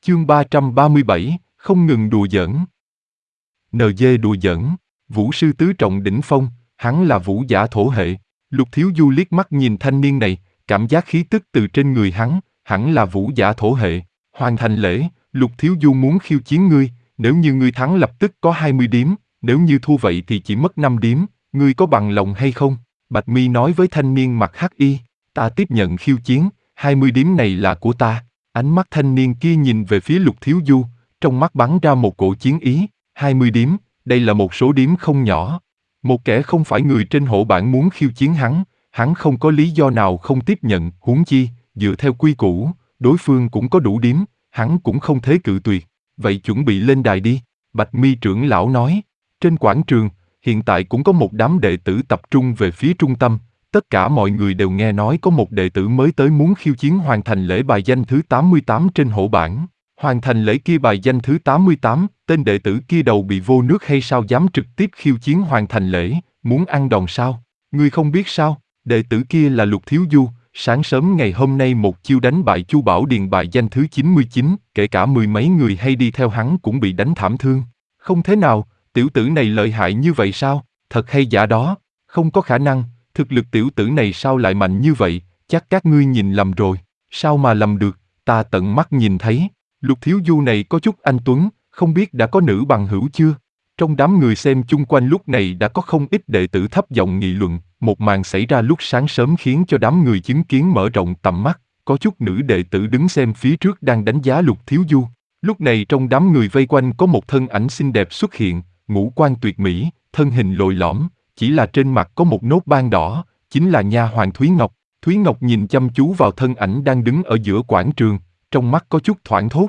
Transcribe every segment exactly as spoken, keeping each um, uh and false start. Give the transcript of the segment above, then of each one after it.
Chương ba trăm ba mươi bảy, không ngừng đùa giỡn. en giê đùa giỡn, vũ sư tứ trọng đỉnh phong, hắn là vũ giả thổ hệ. Lục Thiếu Du liếc mắt nhìn thanh niên này, cảm giác khí tức từ trên người hắn, hẳn là vũ giả thổ hệ. Hoàn thành lễ, Lục Thiếu Du muốn khiêu chiến ngươi, nếu như ngươi thắng lập tức có hai mươi điếm, nếu như thua vậy thì chỉ mất năm điếm, ngươi có bằng lòng hay không? Bạch Mi nói với thanh niên mặc hắc y, ta tiếp nhận khiêu chiến, hai mươi điếm này là của ta. Ánh mắt thanh niên kia nhìn về phía Lục Thiếu Du, trong mắt bắn ra một cổ chiến ý, hai mươi điếm, đây là một số điếm không nhỏ. Một kẻ không phải người trên hộ bảng muốn khiêu chiến hắn, hắn không có lý do nào không tiếp nhận, huống chi, dựa theo quy củ, đối phương cũng có đủ điếm, hắn cũng không thể cự tuyệt. Vậy chuẩn bị lên đài đi, Bạch Mi trưởng lão nói. Trên quảng trường, hiện tại cũng có một đám đệ tử tập trung về phía trung tâm, tất cả mọi người đều nghe nói có một đệ tử mới tới muốn khiêu chiến hoàn thành lễ bài danh thứ tám mươi tám trên hổ bảng. Hoàn thành lễ kia bài danh thứ tám mươi tám, tên đệ tử kia đầu bị vô nước hay sao dám trực tiếp khiêu chiến hoàn thành lễ, muốn ăn đòn sao? Ngươi không biết sao? Đệ tử kia là Lục Thiếu Du, sáng sớm ngày hôm nay một chiêu đánh bại Chu Bảo Điền bài danh thứ chín mươi chín, kể cả mười mấy người hay đi theo hắn cũng bị đánh thảm thương. Không thế nào, tiểu tử này lợi hại như vậy sao? Thật hay giả đó? Không có khả năng, thực lực tiểu tử này sao lại mạnh như vậy, chắc các ngươi nhìn lầm rồi. Sao mà lầm được, ta tận mắt nhìn thấy. Lục Thiếu Du này có chút anh tuấn, không biết đã có nữ bằng hữu chưa? Trong đám người xem chung quanh lúc này đã có không ít đệ tử thấp giọng nghị luận, một màn xảy ra lúc sáng sớm khiến cho đám người chứng kiến mở rộng tầm mắt, có chút nữ đệ tử đứng xem phía trước đang đánh giá Lục Thiếu Du. Lúc này trong đám người vây quanh có một thân ảnh xinh đẹp xuất hiện, ngũ quan tuyệt mỹ, thân hình lồi lõm, chỉ là trên mặt có một nốt ban đỏ, chính là nha hoàn Thúy Ngọc. Thúy Ngọc nhìn chăm chú vào thân ảnh đang đứng ở giữa quảng trường, trong mắt có chút thoảng thốt.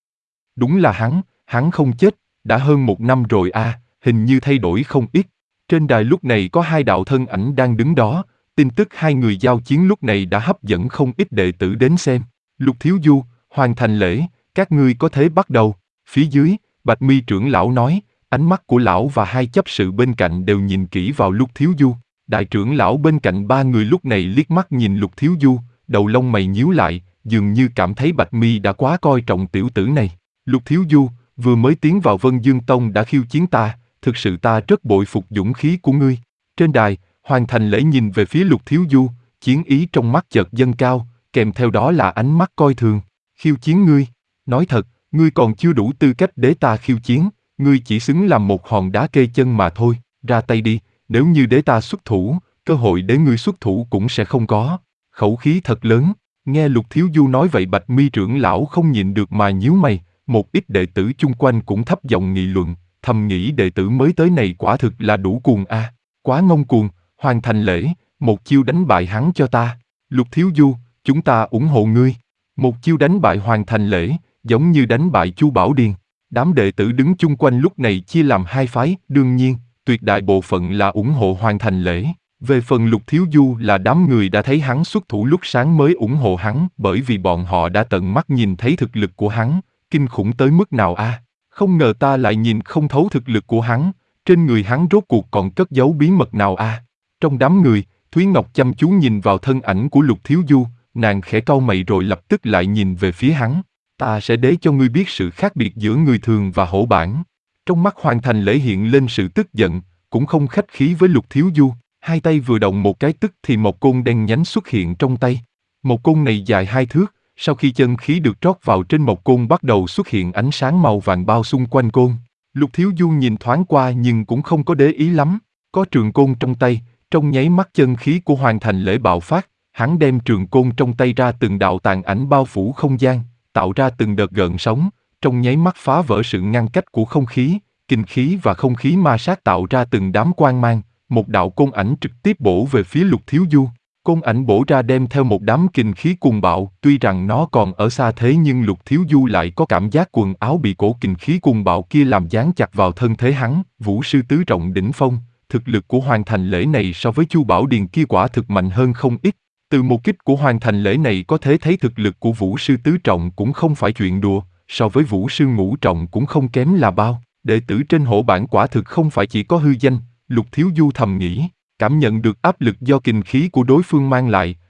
Đúng là hắn, hắn không chết, đã hơn một năm rồi a, à, hình như thay đổi không ít. Trên đài lúc này có hai đạo thân ảnh đang đứng đó, tin tức hai người giao chiến lúc này đã hấp dẫn không ít đệ tử đến xem. Lục Thiếu Du, hoàn thành lễ, các ngươi có thể bắt đầu. Phía dưới, Bạch Mi trưởng lão nói, ánh mắt của lão và hai chấp sự bên cạnh đều nhìn kỹ vào Lục Thiếu Du. Đại trưởng lão bên cạnh ba người lúc này liếc mắt nhìn Lục Thiếu Du, đầu lông mày nhíu lại, dường như cảm thấy Bạch Mi đã quá coi trọng tiểu tử này. Lục Thiếu Du, vừa mới tiến vào Vân Dương Tông đã khiêu chiến ta, thực sự ta rất bội phục dũng khí của ngươi. Trên đài, hoàn thành lễ nhìn về phía Lục Thiếu Du, chiến ý trong mắt chợt dâng cao, kèm theo đó là ánh mắt coi thường. Khiêu chiến ngươi? Nói thật, ngươi còn chưa đủ tư cách để ta khiêu chiến, ngươi chỉ xứng làm một hòn đá kê chân mà thôi, ra tay đi, nếu như để ta xuất thủ, cơ hội để ngươi xuất thủ cũng sẽ không có. Khẩu khí thật lớn, nghe Lục Thiếu Du nói vậy Bạch Mi trưởng lão không nhịn được mà nhíu mày, một ít đệ tử chung quanh cũng thấp giọng nghị luận, thầm nghĩ đệ tử mới tới này quả thực là đủ cuồng a, à. Quá ngông cuồng, hoàn thành lễ, một chiêu đánh bại hắn cho ta. Lục Thiếu Du, chúng ta ủng hộ ngươi. Một chiêu đánh bại hoàn thành lễ, giống như đánh bại Chu Bảo Điền. Đám đệ tử đứng chung quanh lúc này chia làm hai phái, đương nhiên, tuyệt đại bộ phận là ủng hộ hoàn thành lễ. Về phần Lục Thiếu Du là đám người đã thấy hắn xuất thủ lúc sáng mới ủng hộ hắn, bởi vì bọn họ đã tận mắt nhìn thấy thực lực của hắn, kinh khủng tới mức nào a, à? Không ngờ ta lại nhìn không thấu thực lực của hắn, trên người hắn rốt cuộc còn cất giấu bí mật nào a. À? Trong đám người, Thúy Ngọc chăm chú nhìn vào thân ảnh của Lục Thiếu Du, nàng khẽ cau mày rồi lập tức lại nhìn về phía hắn. Ta sẽ để cho ngươi biết sự khác biệt giữa người thường và hổ bảng. Trong mắt hoàn thành lễ hiện lên sự tức giận, cũng không khách khí với Lục Thiếu Du, hai tay vừa động một cái tức thì một côn đen nhánh xuất hiện trong tay. Một côn này dài hai thước, sau khi chân khí được trót vào trên một côn bắt đầu xuất hiện ánh sáng màu vàng bao xung quanh côn. Lục Thiếu Du nhìn thoáng qua nhưng cũng không có để ý lắm, có trường côn trong tay, trong nháy mắt chân khí của hoàn thành lễ bạo phát, hắn đem trường côn trong tay ra từng đạo tàn ảnh bao phủ không gian, tạo ra từng đợt gợn sóng, trong nháy mắt phá vỡ sự ngăn cách của không khí, kinh khí và không khí ma sát tạo ra từng đám quang mang, một đạo côn ảnh trực tiếp bổ về phía Lục Thiếu Du. Côn ảnh bổ ra đem theo một đám kinh khí cuồng bạo, tuy rằng nó còn ở xa thế nhưng Lục Thiếu Du lại có cảm giác quần áo bị cổ kinh khí cuồng bạo kia làm dán chặt vào thân thể hắn. Vũ sư tứ trọng đỉnh phong, thực lực của hoàn thành lễ này so với Chu Bảo Điền kia quả thực mạnh hơn không ít. Từ một kích của hoàn thành lễ này có thể thấy thực lực của vũ sư tứ trọng cũng không phải chuyện đùa, so với vũ sư ngũ trọng cũng không kém là bao. Đệ tử trên hổ bảng quả thực không phải chỉ có hư danh, Lục Thiếu Du thầm nghĩ. Cảm nhận được áp lực do kinh khí của đối phương mang lại,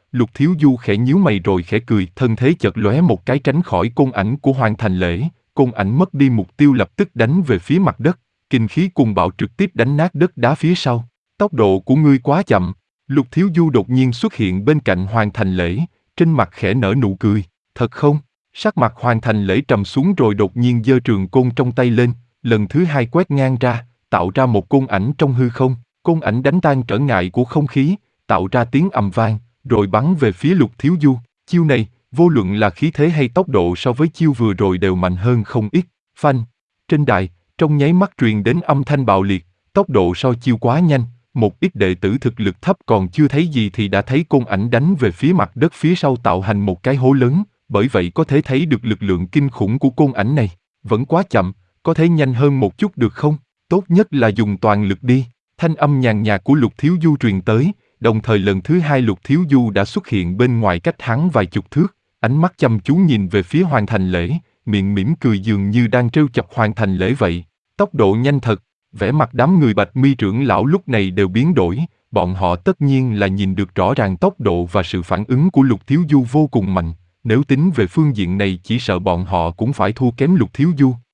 Lục Thiếu Du khẽ nhíu mày rồi khẽ cười, thân thế chợt lóe một cái tránh khỏi côn ảnh của Hoàng Thành Lễ, côn ảnh mất đi mục tiêu lập tức đánh về phía mặt đất, kinh khí cuồng bạo trực tiếp đánh nát đất đá phía sau. Tốc độ của ngươi quá chậm. Lục Thiếu Du đột nhiên xuất hiện bên cạnh Hoàng Thành Lễ, trên mặt khẽ nở nụ cười. Thật không? Sắc mặt Hoàng Thành Lễ trầm xuống rồi đột nhiên giơ trường côn trong tay lên, lần thứ hai quét ngang ra, tạo ra một côn ảnh trong hư không. Côn ảnh đánh tan trở ngại của không khí, tạo ra tiếng ầm vang, rồi bắn về phía Lục Thiếu Du. Chiêu này, vô luận là khí thế hay tốc độ so với chiêu vừa rồi đều mạnh hơn không ít. Phanh! Trên đài, trong nháy mắt truyền đến âm thanh bạo liệt, tốc độ so chiêu quá nhanh, một ít đệ tử thực lực thấp còn chưa thấy gì thì đã thấy côn ảnh đánh về phía mặt đất phía sau tạo thành một cái hố lớn, bởi vậy có thể thấy được lực lượng kinh khủng của côn ảnh này. Vẫn quá chậm, có thể nhanh hơn một chút được không? Tốt nhất là dùng toàn lực đi. Thanh âm nhàn nhạt của Lục Thiếu Du truyền tới, đồng thời lần thứ hai Lục Thiếu Du đã xuất hiện bên ngoài cách hắn vài chục thước, ánh mắt chăm chú nhìn về phía Hoàng Thành Lễ, miệng mỉm cười dường như đang trêu chọc Hoàng Thành Lễ vậy. Tốc độ nhanh thật, vẻ mặt đám người Bạch Mi trưởng lão lúc này đều biến đổi, bọn họ tất nhiên là nhìn được rõ ràng tốc độ và sự phản ứng của Lục Thiếu Du vô cùng mạnh, nếu tính về phương diện này chỉ sợ bọn họ cũng phải thua kém Lục Thiếu Du.